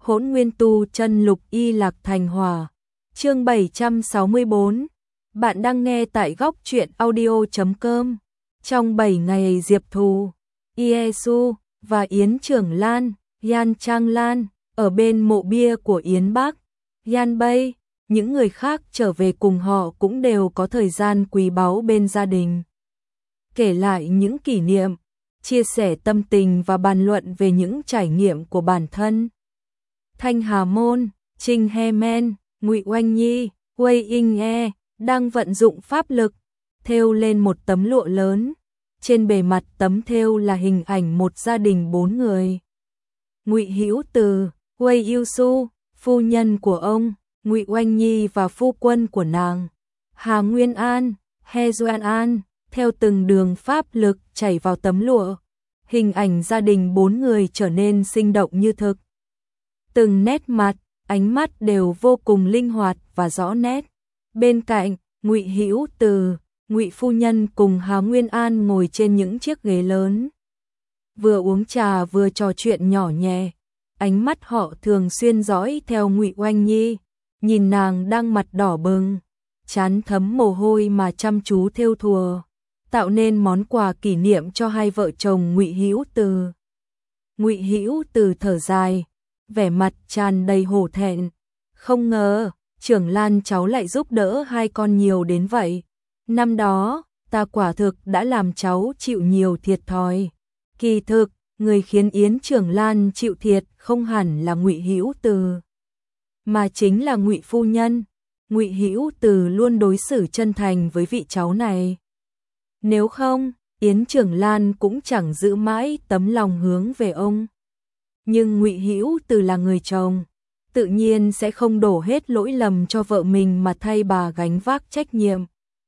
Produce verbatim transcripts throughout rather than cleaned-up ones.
Hỗn Nguyên Tu Chân Lục Y Lạc Thành Hỏa. Chương bảy trăm sáu mươi tư. Bạn đang nghe tại góc truyện audio chấm com. Trong bảy ngày Diệp Thù, Yesu và Yến Trưởng Lan, Yan Trang Lan ở bên mộ bia của Yến Bắc, Yan Bay, những người khác trở về cùng họ cũng đều có thời gian quý báu bên gia đình. Kể lại những kỷ niệm, chia sẻ tâm tình và bàn luận về những trải nghiệm của bản thân. Thanh Hà Môn, Trình He Men, Ngụy Oanh Nhi, Wei Ying E đang vận dụng pháp lực, thêu lên một tấm lụa lớn. Trên bề mặt tấm thêu là hình ảnh một gia đình bốn người. Ngụy Hữu Từ, Wei Yêu Su, phu nhân của ông, Ngụy Oanh Nhi và phu quân của nàng, Hà Nguyên An, He Doan An, theo từng đường pháp lực chảy vào tấm lụa. Hình ảnh gia đình bốn người trở nên sinh động như thực. Từng nét mặt, ánh mắt đều vô cùng linh hoạt và rõ nét. Bên cạnh, Ngụy Hữu Từ, Ngụy phu nhân cùng Hà Nguyên An ngồi trên những chiếc ghế lớn. Vừa uống trà vừa trò chuyện nhỏ nhẹ. Ánh mắt họ thường xuyên dõi theo Ngụy Oanh Nhi, nhìn nàng đang mặt đỏ bừng, trán thấm mồ hôi mà chăm chú thêu thùa, tạo nên món quà kỷ niệm cho hai vợ chồng Ngụy Hữu Từ. Ngụy Hữu Từ thở dài, vẻ mặt tràn đầy hổ thẹn. Không ngờ, Trưởng Lan cháu lại giúp đỡ hai con nhiều đến vậy. Năm đó, ta quả thực đã làm cháu chịu nhiều thiệt thòi. Kỳ thực, người khiến Yến Trưởng Lan chịu thiệt không hẳn là Ngụy Hữu Từ, mà chính là Ngụy phu nhân. Ngụy Hữu Từ luôn đối xử chân thành với vị cháu này. Nếu không, Yến Trưởng Lan cũng chẳng giữ mãi tấm lòng hướng về ông. Nhưng Ngụy Hữu Từ là người chồng, tự nhiên sẽ không đổ hết lỗi lầm cho vợ mình mà thay bà gánh vác trách nhiệm.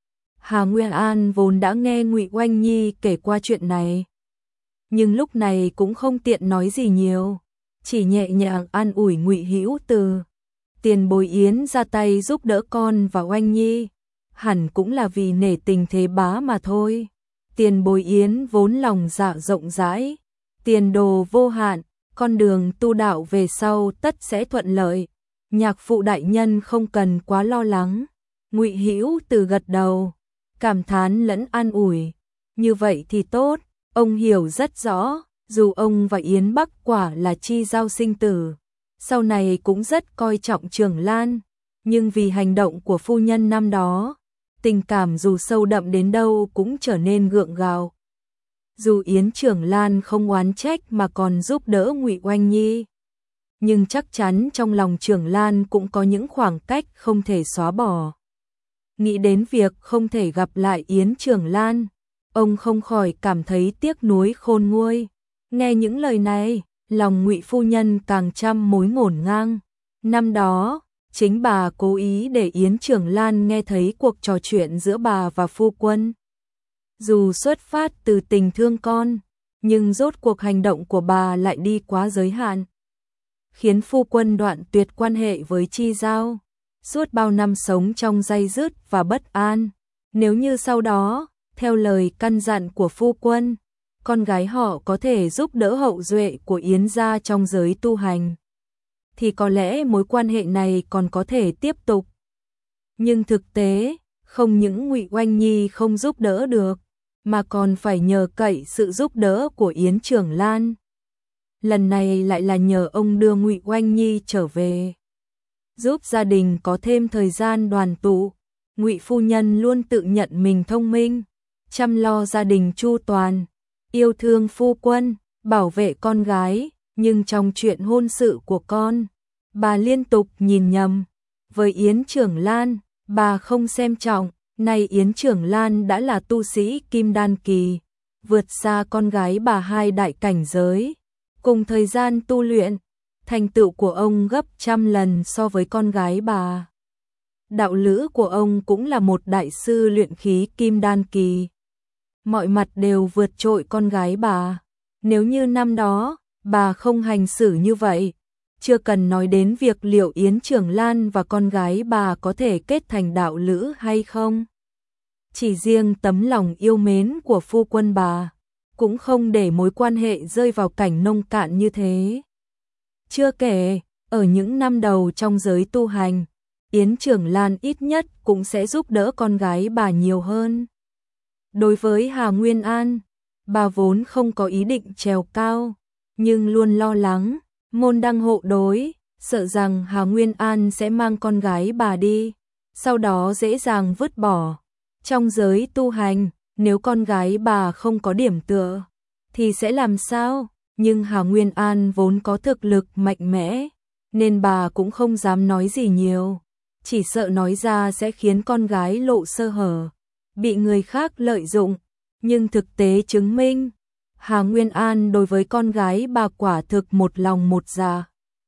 Hà Nguyên An vốn đã nghe Ngụy Oanh Nhi kể qua chuyện này, nhưng lúc này cũng không tiện nói gì nhiều, chỉ nhẹ nhàng an ủi Ngụy Hữu Từ. Tiền bối Yến ra tay giúp đỡ con và Oanh Nhi, hẳn cũng là vì nể tình thế bá mà thôi. Tiền bối Yến vốn lòng dạ rộng rãi, tiền đồ vô hạn, con đường tu đạo về sau tất sẽ thuận lợi. Nhạc phụ đại nhân không cần quá lo lắng. Ngụy Hữu Từ gật đầu, cảm thán lẫn an ủi. Như vậy thì tốt, ông hiểu rất rõ, dù ông và Yến Bắc quả là chi giao sinh tử, sau này cũng rất coi trọng Trưởng Lan, nhưng vì hành động của phu nhân năm đó, tình cảm dù sâu đậm đến đâu cũng trở nên gượng gạo. Dù Yến Trưởng Lan không oán trách mà còn giúp đỡ Ngụy Oanh Nhi, nhưng chắc chắn trong lòng Trưởng Lan cũng có những khoảng cách không thể xóa bỏ. Nghĩ đến việc không thể gặp lại Yến Trưởng Lan, ông không khỏi cảm thấy tiếc nuối khôn nguôi. Nghe những lời này, lòng Ngụy phu nhân càng trăm mối ngổn ngang. Năm đó, chính bà cố ý để Yến Trưởng Lan nghe thấy cuộc trò chuyện giữa bà và phu quân. Dù xuất phát từ tình thương con, nhưng rốt cuộc hành động của bà lại đi quá giới hạn, khiến phu quân đoạn tuyệt quan hệ với Chi Giao. Suốt bao năm sống trong day dứt và bất an, nếu như sau đó, theo lời căn dặn của phu quân, con gái họ có thể giúp đỡ hậu duệ của Yến gia trong giới tu hành, thì có lẽ mối quan hệ này còn có thể tiếp tục. Nhưng thực tế, không những Ngụy Oanh Nhi không giúp đỡ được, mà còn phải nhờ cậy sự giúp đỡ của Yến Trưởng Lan. Lần này lại là nhờ ông đưa Ngụy Oanh Nhi trở về, giúp gia đình có thêm thời gian đoàn tụ. Ngụy phu nhân luôn tự nhận mình thông minh, chăm lo gia đình chu toàn, yêu thương phu quân, bảo vệ con gái, nhưng trong chuyện hôn sự của con, bà liên tục nhìn nhầm. Với Yến Trưởng Lan, bà không xem trọng. Nay Yến Trưởng Lan đã là tu sĩ Kim Đan kỳ, vượt xa con gái bà hai đại cảnh giới. Cùng thời gian tu luyện, thành tựu của ông gấp trăm lần so với con gái bà. Đạo lữ của ông cũng là một đại sư luyện khí Kim Đan kỳ, mọi mặt đều vượt trội con gái bà. Nếu như năm đó, bà không hành xử như vậy, chưa cần nói đến việc liệu Yến Trưởng Lan và con gái bà có thể kết thành đạo lữ hay không. Chỉ riêng tấm lòng yêu mến của phu quân bà, cũng không để mối quan hệ rơi vào cảnh nông cạn như thế. Chưa kể, Ở những năm đầu trong giới tu hành, Yến Trưởng Lan ít nhất cũng sẽ giúp đỡ con gái bà nhiều hơn. Đối với Hà Nguyên An, bà vốn không có ý định trèo cao, nhưng luôn lo lắng, môn đăng hộ đối, sợ rằng Hà Nguyên An sẽ mang con gái bà đi, sau đó dễ dàng vứt bỏ. Trong giới tu hành, nếu con gái bà không có điểm tựa, thì sẽ làm sao? Nhưng Hà Nguyên An vốn có thực lực mạnh mẽ, nên bà cũng không dám nói gì nhiều, chỉ sợ nói ra sẽ khiến con gái lộ sơ hở, bị người khác lợi dụng. Nhưng thực tế chứng minh, Hà Nguyên An đối với con gái bà quả thực một lòng một dạ.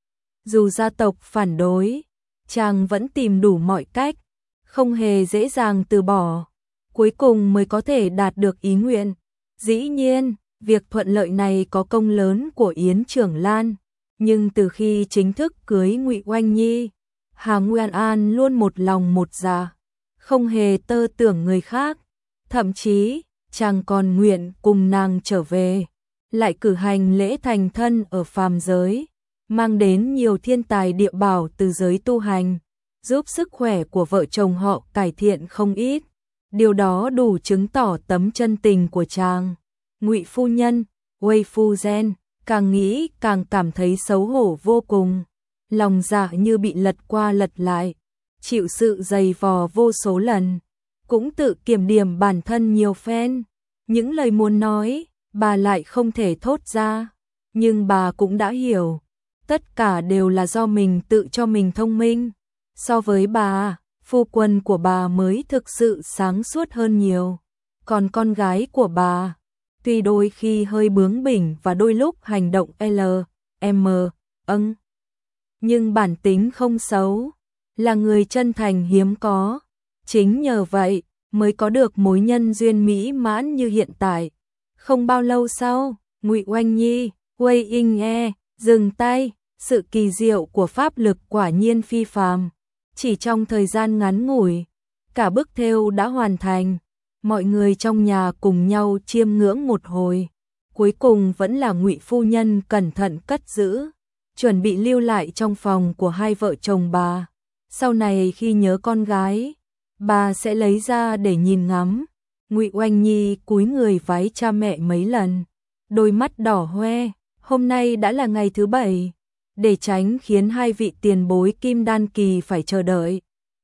Dù gia tộc phản đối, chàng vẫn tìm đủ mọi cách, không hề dễ dàng từ bỏ, cuối cùng mới có thể đạt được ý nguyện. Dĩ nhiên, việc thuận lợi này có công lớn của Yến Trưởng Lan, nhưng từ khi chính thức cưới Ngụy Oanh Nhi, Hà Nguyên An luôn một lòng một dạ, không hề tơ tưởng người khác, thậm chí chàng còn nguyện cùng nàng trở về, lại cử hành lễ thành thân ở phàm giới, mang đến nhiều thiên tài địa bảo từ giới tu hành, giúp sức khỏe của vợ chồng họ cải thiện không ít. Điều đó đủ chứng tỏ tấm chân tình của chàng. Ngụy phu nhân, Wei Phu Gen, càng nghĩ càng cảm thấy xấu hổ vô cùng, lòng dạ như bị lật qua lật lại, chịu sự dày vò vô số lần, cũng tự kiểm điểm bản thân nhiều phen. Những lời muốn nói, bà lại không thể thốt ra, nhưng bà cũng đã hiểu, tất cả đều là do mình tự cho mình thông minh. So với bà, phu quân của bà mới thực sự sáng suốt hơn nhiều, còn con gái của bà, tuy đôi khi hơi bướng bỉnh và đôi lúc hành động L, M, âng, nhưng bản tính không xấu, là người chân thành hiếm có, chính nhờ vậy mới có được mối nhân duyên mỹ mãn như hiện tại. Không bao lâu sau, Ngụy Oanh Nhi, Wei Ying E, dừng tay, sự kỳ diệu của pháp lực quả nhiên phi phàm. Chỉ trong thời gian ngắn ngủi, cả bức thêu đã hoàn thành, mọi người trong nhà cùng nhau chiêm ngưỡng một hồi, cuối cùng vẫn là Ngụy phu nhân cẩn thận cất giữ, chuẩn bị lưu lại trong phòng của hai vợ chồng bà. Sau này khi nhớ con gái, bà sẽ lấy ra để nhìn ngắm. Ngụy Oanh Nhi cúi người vái cha mẹ mấy lần, đôi mắt đỏ hoe. Hôm nay đã là ngày thứ bảy, để tránh khiến hai vị tiền bối kim đan kỳ phải chờ đợi,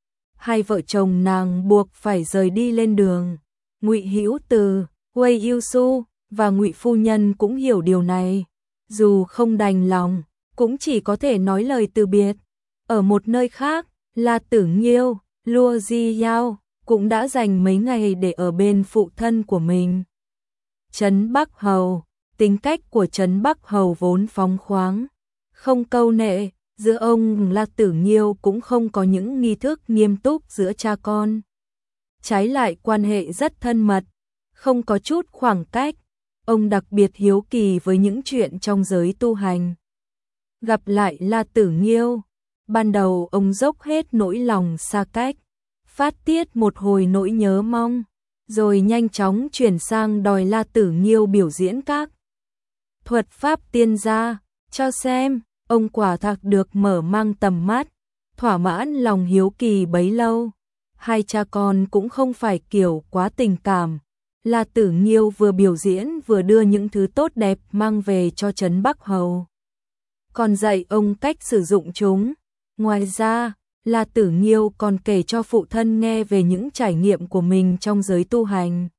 hai vợ chồng nàng buộc phải rời đi lên đường. Ngụy Hữu Từ, Wei Yêu Su và Ngụy phu nhân cũng hiểu điều này, dù không đành lòng, cũng chỉ có thể nói lời từ biệt. Ở một nơi khác, La Tử Nghiêu, Lua Di Yao cũng đã dành mấy ngày để ở bên phụ thân của mình. Trấn Bắc Hầu, tính cách của Trấn Bắc Hầu vốn phóng khoáng, không câu nệ, giữa ông La Tử Nghiêu cũng không có những nghi thức nghiêm túc giữa cha con. Trái lại quan hệ rất thân mật, không có chút khoảng cách, ông đặc biệt hiếu kỳ với những chuyện trong giới tu hành. Gặp lại La Tử Nghiêu, ban đầu ông dốc hết nỗi lòng xa cách, phát tiết một hồi nỗi nhớ mong, rồi nhanh chóng chuyển sang đòi La Tử Nghiêu biểu diễn các thuật pháp tiên gia, cho xem. Ông quả thật được mở mang tầm mắt, thỏa mãn lòng hiếu kỳ bấy lâu. Hai cha con cũng không phải kiểu quá tình cảm. La Tử Nghiêu vừa biểu diễn vừa đưa những thứ tốt đẹp mang về cho Trấn Bắc Hầu, còn dạy ông cách sử dụng chúng. Ngoài ra, La Tử Nghiêu còn kể cho phụ thân nghe về những trải nghiệm của mình trong giới tu hành.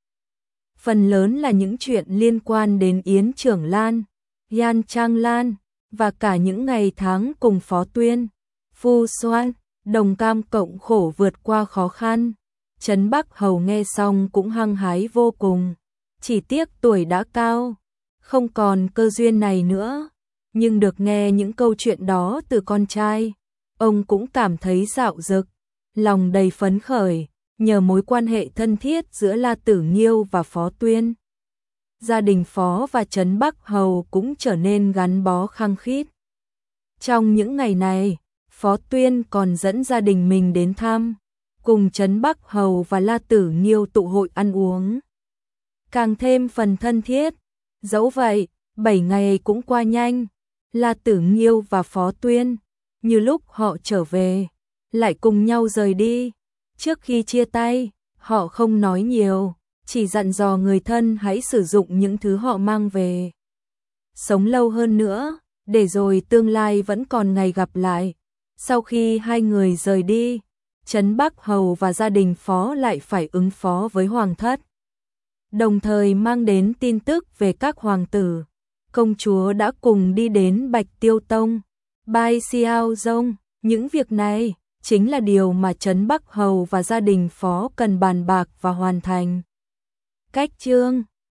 Phần lớn là những chuyện liên quan đến Yến Trưởng Lan, Yan Trang Lan, và cả những ngày tháng cùng Phó Tuyên, Phu Soan, đồng cam cộng khổ vượt qua khó khăn. Trấn Bắc Hầu nghe xong cũng hăng hái vô cùng, chỉ tiếc tuổi đã cao, không còn cơ duyên này nữa, nhưng được nghe những câu chuyện đó từ con trai, ông cũng cảm thấy dạo dực, lòng đầy phấn khởi, nhờ mối quan hệ thân thiết giữa La Tử Nghiêu và Phó Tuyên. Gia đình Phó và Trấn Bắc Hầu cũng trở nên gắn bó khăng khít. Trong những ngày này, Phó Tuyên còn dẫn gia đình mình đến thăm, cùng Trấn Bắc Hầu và La Tử Nghiêu tụ hội ăn uống, càng thêm phần thân thiết. Dẫu vậy, bảy ngày cũng qua nhanh, La Tử Nghiêu và Phó Tuyên như lúc họ trở về, lại cùng nhau rời đi. Trước khi chia tay, họ không nói nhiều, chỉ dặn dò người thân hãy sử dụng những thứ họ mang về. Sống lâu hơn nữa, để rồi tương lai vẫn còn ngày gặp lại. Sau khi hai người rời đi, Trấn Bắc Hầu và gia đình Phó lại phải ứng phó với hoàng thất. Đồng thời mang đến tin tức về các hoàng tử, công chúa đã cùng đi đến Bạch Tiêu Tông, Bai Xiao Dông. Những việc này chính là điều mà Trấn Bắc Hầu và gia đình Phó cần bàn bạc và hoàn thành. Cách chương